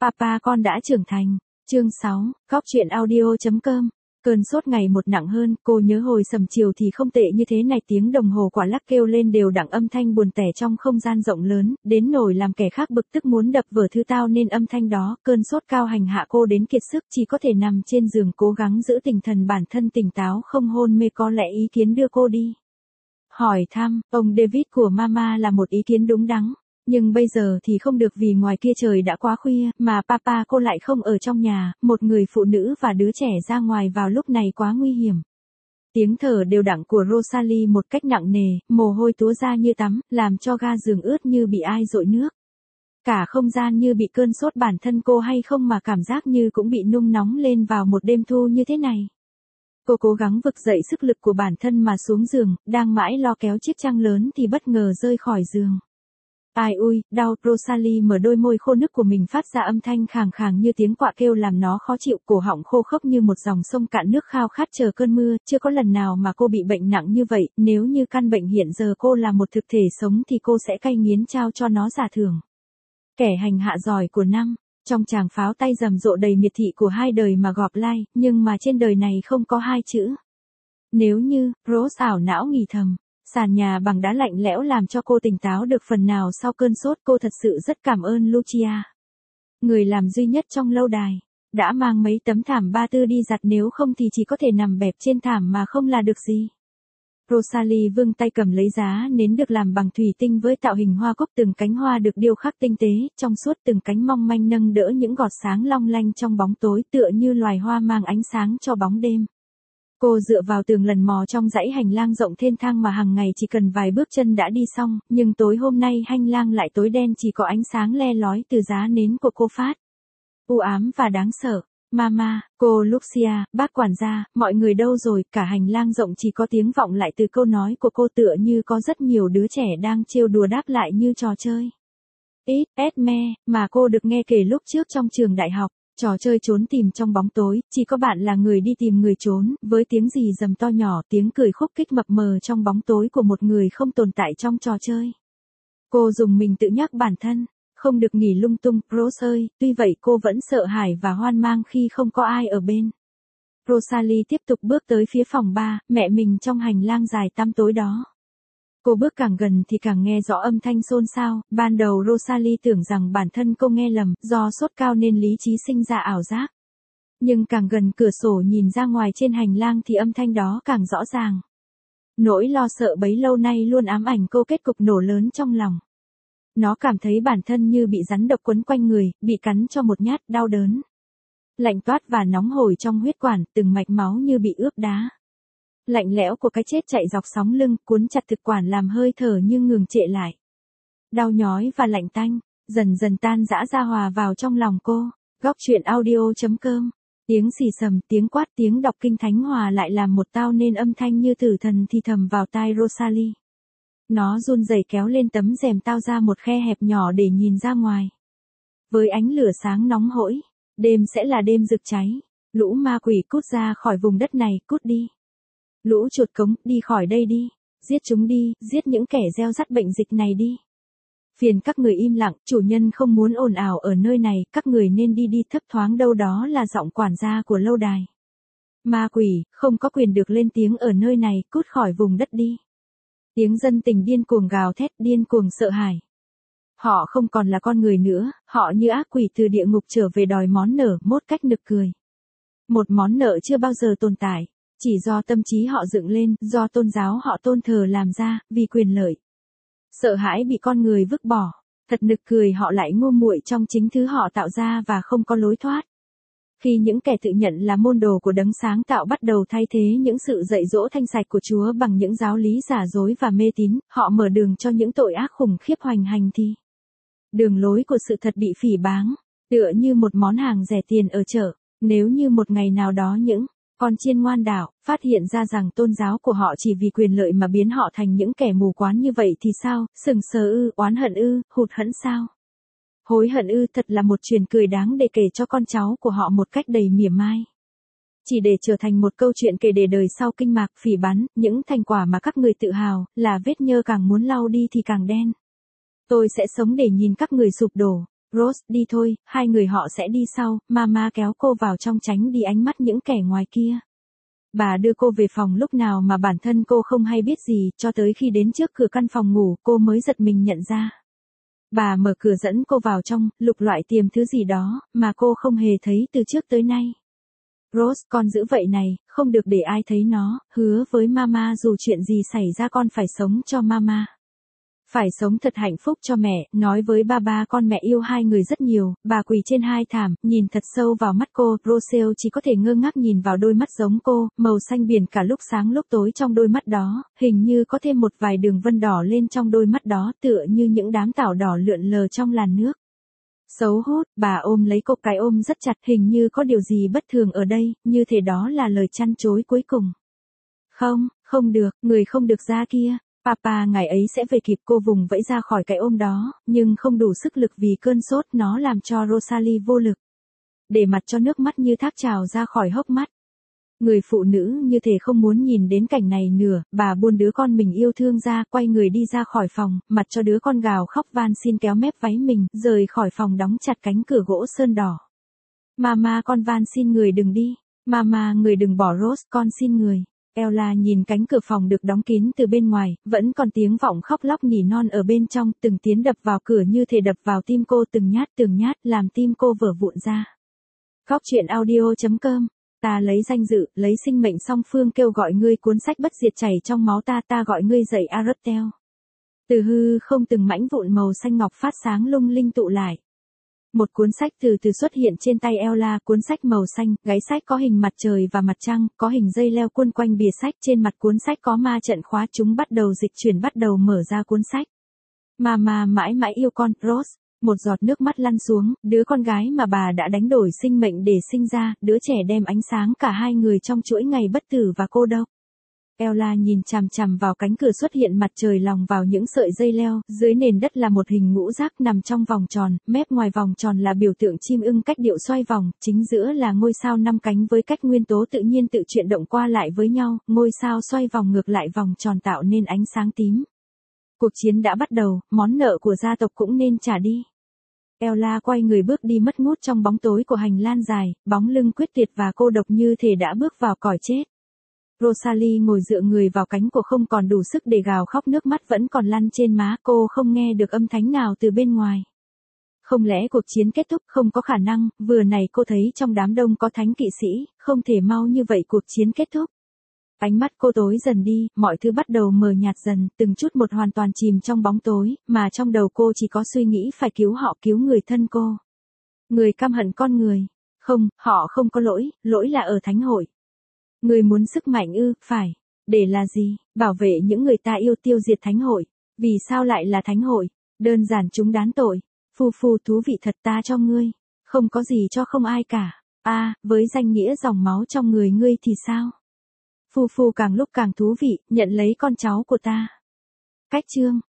Papa con đã trưởng thành. Chương 6, Góc truyện audio.com. Cơn sốt ngày một nặng hơn, cô nhớ hồi sầm chiều thì không tệ như thế này, tiếng đồng hồ quả lắc kêu lên đều đặn, âm thanh buồn tẻ trong không gian rộng lớn, đến nỗi làm kẻ khác bực tức muốn đập vỡ thứ tao nên âm thanh đó. Cơn sốt cao hành hạ cô đến kiệt sức, chỉ có thể nằm trên giường cố gắng giữ tinh thần bản thân tỉnh táo không hôn mê. Có lẽ ý kiến đưa cô đi hỏi thăm ông David của Mama là một ý kiến đúng đắn. Nhưng bây giờ thì không được, vì ngoài kia trời đã quá khuya, mà Papa cô lại không ở trong nhà, một người phụ nữ và đứa trẻ ra ngoài vào lúc này quá nguy hiểm. Tiếng thở đều đặn của Rosalie một cách nặng nề, mồ hôi túa ra như tắm, làm cho ga giường ướt như bị ai dội nước. Cả không gian như bị cơn sốt, bản thân cô hay không mà cảm giác như cũng bị nung nóng lên vào một đêm thu như thế này. Cô cố gắng vực dậy sức lực của bản thân mà xuống giường, đang mãi lo kéo chiếc chăn lớn thì bất ngờ rơi khỏi giường. Ai ui, đau. Rosalie mở đôi môi khô nức của mình, phát ra âm thanh khàn khàn như tiếng quạ kêu làm nó khó chịu, cổ họng khô khốc như một dòng sông cạn nước khao khát chờ cơn mưa. Chưa có lần nào mà cô bị bệnh nặng như vậy, nếu như căn bệnh hiện giờ cô là một thực thể sống thì cô sẽ cay nghiến trao cho nó giả thưởng. Kẻ hành hạ giỏi của năm, trong tràng pháo tay rầm rộ đầy miệt thị của hai đời mà gọp lai, nhưng mà trên đời này không có hai chữ nếu như. Rose ảo não nghĩ thầm. Sàn nhà bằng đá lạnh lẽo làm cho cô tỉnh táo được phần nào sau cơn sốt. Cô thật sự rất cảm ơn Lucia, người làm duy nhất trong lâu đài, đã mang mấy tấm thảm ba tư đi giặt, nếu không thì chỉ có thể nằm bẹp trên thảm mà không là được gì. Rosalie vươn tay cầm lấy giá nến được làm bằng thủy tinh với tạo hình hoa cúc, từng cánh hoa được điêu khắc tinh tế, trong suốt, từng cánh mong manh nâng đỡ những gọt sáng long lanh trong bóng tối, tựa như loài hoa mang ánh sáng cho bóng đêm. Cô dựa vào tường lần mò trong dãy hành lang rộng thênh thang mà hàng ngày chỉ cần vài bước chân đã đi xong, nhưng tối hôm nay hành lang lại tối đen, chỉ có ánh sáng le lói từ giá nến của cô phát u ám và đáng sợ. Mama, cô Lucia, bác quản gia, mọi người đâu rồi? Cả hành lang rộng chỉ có tiếng vọng lại từ câu nói của cô, tựa như có rất nhiều đứa trẻ đang trêu đùa đáp lại như trò chơi. Ít, Esme, mà cô được nghe kể lúc trước trong trường đại học. Trò chơi trốn tìm trong bóng tối, chỉ có bạn là người đi tìm người trốn, với tiếng rì rầm to nhỏ, tiếng cười khúc khích mập mờ trong bóng tối của một người không tồn tại trong trò chơi. Cô dùng mình tự nhắc bản thân, không được nghĩ lung tung. Rose ơi, tuy vậy cô vẫn sợ hãi và hoang mang khi không có ai ở bên. Rosalie tiếp tục bước tới phía phòng ba, mẹ mình trong hành lang dài tăm tối đó. Cô bước càng gần thì càng nghe rõ âm thanh xôn xao. Ban đầu Rosalie tưởng rằng bản thân cô nghe lầm, do sốt cao nên lý trí sinh ra ảo giác. Nhưng càng gần cửa sổ nhìn ra ngoài trên hành lang thì âm thanh đó càng rõ ràng. Nỗi lo sợ bấy lâu nay luôn ám ảnh cô kết cục nổ lớn trong lòng. Nó cảm thấy bản thân như bị rắn độc quấn quanh người, bị cắn cho một nhát, đau đớn lạnh toát và nóng hổi trong huyết quản, từng mạch máu như bị ướp đá. Lạnh lẽo của cái chết chạy dọc sóng lưng, cuốn chặt thực quản làm hơi thở như ngừng trệ lại. Đau nhói và lạnh tanh, dần dần tan rã ra hòa vào trong lòng cô. Góc truyện audio.com. Tiếng xì xầm, tiếng quát, tiếng đọc kinh thánh hòa lại làm một tao nên âm thanh như tử thần thì thầm vào tai Rosalie. Nó run rẩy kéo lên tấm rèm tao ra một khe hẹp nhỏ để nhìn ra ngoài. Với ánh lửa sáng nóng hổi, đêm sẽ là đêm rực cháy. Lũ ma quỷ cút ra khỏi vùng đất này, cút đi. Lũ chuột cống, đi khỏi đây đi. Giết chúng đi, giết những kẻ gieo rắt bệnh dịch này đi. Phiền các người im lặng, chủ nhân không muốn ồn ào ở nơi này, các người nên đi đi. Thấp thoáng đâu đó là giọng quản gia của lâu đài. Ma quỷ, không có quyền được lên tiếng ở nơi này, cút khỏi vùng đất đi. Tiếng dân tình điên cuồng gào thét, điên cuồng sợ hãi. Họ không còn là con người nữa, họ như ác quỷ từ địa ngục trở về đòi món nợ, một cách nực cười. Một món nợ chưa bao giờ tồn tại, chỉ do tâm trí họ dựng lên, do tôn giáo họ tôn thờ làm ra, vì quyền lợi. Sợ hãi bị con người vứt bỏ, thật nực cười, họ lại ngu muội trong chính thứ họ tạo ra và không có lối thoát. Khi những kẻ tự nhận là môn đồ của đấng sáng tạo bắt đầu thay thế những sự dạy dỗ thanh sạch của Chúa bằng những giáo lý giả dối và mê tín, họ mở đường cho những tội ác khủng khiếp hoành hành thì đường lối của sự thật bị phỉ báng, tựa như một món hàng rẻ tiền ở chợ. Nếu như một ngày nào đó những con chiên ngoan đạo phát hiện ra rằng tôn giáo của họ chỉ vì quyền lợi mà biến họ thành những kẻ mù quáng như vậy thì sao? Sừng sờ ư, oán hận ư, hụt hẫng sao? Hối hận ư? Thật là một chuyện cười đáng để kể cho con cháu của họ một cách đầy mỉa mai. Chỉ để trở thành một câu chuyện kể để đời sau kinh ngạc, phỉ báng, những thành quả mà các người tự hào, là vết nhơ càng muốn lau đi thì càng đen. Tôi sẽ sống để nhìn các người sụp đổ. Rose, đi thôi, hai người họ sẽ đi sau, mama kéo cô vào trong tránh đi ánh mắt những kẻ ngoài kia. Bà đưa cô về phòng lúc nào mà bản thân cô không hay biết gì, cho tới khi đến trước cửa căn phòng ngủ, cô mới giật mình nhận ra. Bà mở cửa dẫn cô vào trong, lục loại tìm thứ gì đó, mà cô không hề thấy từ trước tới nay. Rose, con giữ vậy này, không được để ai thấy nó, hứa với mama dù chuyện gì xảy ra con phải sống cho mama. Phải sống thật hạnh phúc cho mẹ, nói với ba con mẹ yêu hai người rất nhiều, bà quỳ trên hai thảm, nhìn thật sâu vào mắt cô, Rochelle chỉ có thể ngơ ngác nhìn vào đôi mắt giống cô, màu xanh biển cả lúc sáng lúc tối trong đôi mắt đó, hình như có thêm một vài đường vân đỏ lên trong đôi mắt đó tựa như những đám tảo đỏ lượn lờ trong làn nước. Xấu hốt, bà ôm lấy cô, cái ôm rất chặt, hình như có điều gì bất thường ở đây, như thể đó là lời chăn chối cuối cùng. Không, không được, người không được ra kia. Papa ngày ấy sẽ về kịp, cô vùng vẫy ra khỏi cái ôm đó, nhưng không đủ sức lực vì cơn sốt nó làm cho Rosalie vô lực. Để mặt cho nước mắt như thác trào ra khỏi hốc mắt. Người phụ nữ như thể không muốn nhìn đến cảnh này nữa, bà buông đứa con mình yêu thương ra, quay người đi ra khỏi phòng, mặt cho đứa con gào khóc van xin kéo mép váy mình, rời khỏi phòng đóng chặt cánh cửa gỗ sơn đỏ. Mama, con van xin người đừng đi. Mama, người đừng bỏ Rose, con xin người. Ella nhìn cánh cửa phòng được đóng kín từ bên ngoài, vẫn còn tiếng vọng khóc lóc nỉ non ở bên trong, từng tiếng đập vào cửa như thể đập vào tim cô từng nhát, làm tim cô vỡ vụn ra. Góc truyện audio.com. Ta lấy danh dự, lấy sinh mệnh song phương kêu gọi ngươi, cuốn sách bất diệt chảy trong máu ta, ta gọi ngươi dậy Arabtel. Từ hư không từng mảnh vụn màu xanh ngọc phát sáng lung linh tụ lại. Một cuốn sách từ từ xuất hiện trên tay Ella, cuốn sách màu xanh, gáy sách có hình mặt trời và mặt trăng, có hình dây leo quấn quanh bìa sách, trên mặt cuốn sách có ma trận khóa, chúng bắt đầu dịch chuyển, bắt đầu mở ra cuốn sách. Mama mãi mãi yêu con, Rose. Một giọt nước mắt lăn xuống, đứa con gái mà bà đã đánh đổi sinh mệnh để sinh ra, đứa trẻ đem ánh sáng cả hai người trong chuỗi ngày bất tử và cô độc. Ella nhìn chằm chằm vào cánh cửa xuất hiện mặt trời lòng vào những sợi dây leo, dưới nền đất là một hình ngũ giác nằm trong vòng tròn, mép ngoài vòng tròn là biểu tượng chim ưng cách điệu xoay vòng, chính giữa là ngôi sao năm cánh với cách nguyên tố tự nhiên tự chuyển động qua lại với nhau, ngôi sao xoay vòng ngược lại vòng tròn tạo nên ánh sáng tím. Cuộc chiến đã bắt đầu, món nợ của gia tộc cũng nên trả đi. Ella quay người bước đi mất ngút trong bóng tối của hành lang dài, bóng lưng quyết tuyệt và cô độc như thể đã bước vào cõi chết. Rosalie ngồi dựa người vào cánh của không còn đủ sức để gào khóc, nước mắt vẫn còn lăn trên má, cô không nghe được âm thanh nào từ bên ngoài. Không lẽ cuộc chiến kết thúc? Không có khả năng, vừa nãy cô thấy trong đám đông có thánh kỵ sĩ, không thể mau như vậy cuộc chiến kết thúc. Ánh mắt cô tối dần đi, mọi thứ bắt đầu mờ nhạt dần, từng chút một hoàn toàn chìm trong bóng tối, mà trong đầu cô chỉ có suy nghĩ phải cứu họ, cứu người thân cô. Người căm hận con người. Không, họ không có lỗi, lỗi là ở thánh hội. Người muốn sức mạnh ư? Phải. Để là gì? Bảo vệ những người ta yêu, tiêu diệt thánh hội. Vì sao lại là thánh hội? Đơn giản chúng đán tội. Phu thú vị thật, ta cho ngươi. Không có gì cho không ai cả. Với danh nghĩa dòng máu trong người ngươi thì sao? Phu càng lúc càng thú vị, nhận lấy con cháu của ta. Cách chương.